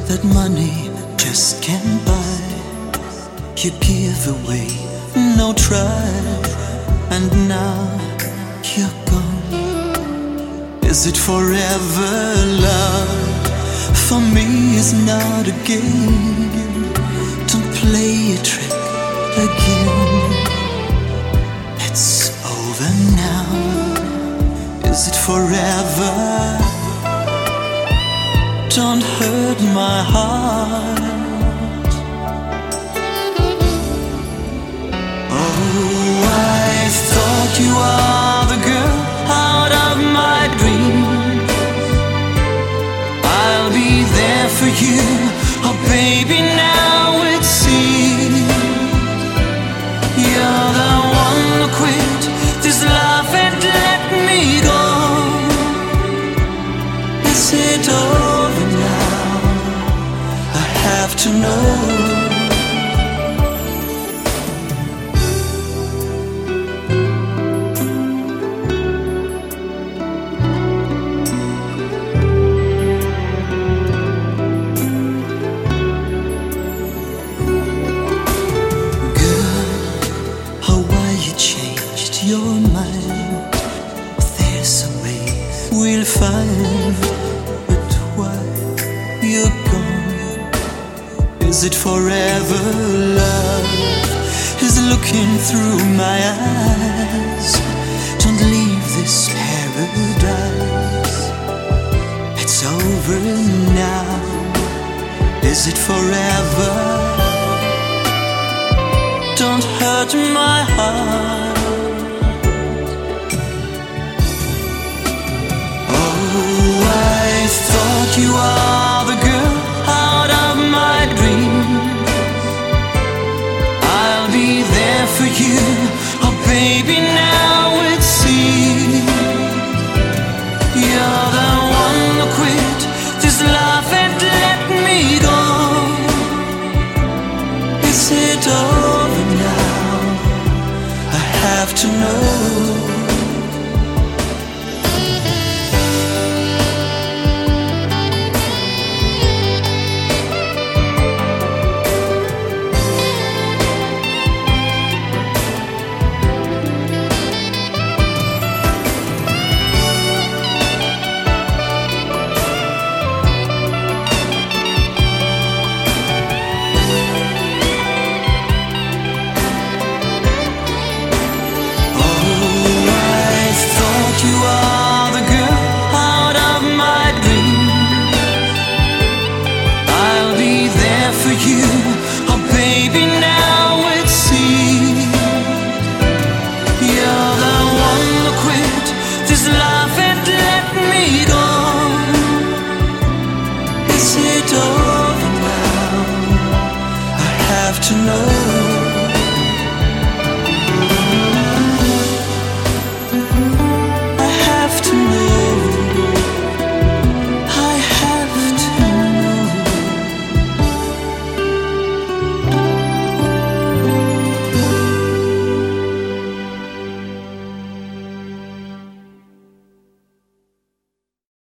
that money just can't buy. You give away, no try, and now you're gone. Is it forever love? For me it's not a game. Don't play a trick again. It's over now. Is it forever? Don't hurt my heart. Oh, I thought you are the girl out of my dreams. I'll be there for you. Oh baby, now it seems you're the one who quit this love and let me go. Is it over now? I have to know. Your mind, there's a way we'll find. But why you're gone? Is it forever love is looking through my eyes? Don't leave this paradise. It's over now. Is it forever? Don't hurt my heart.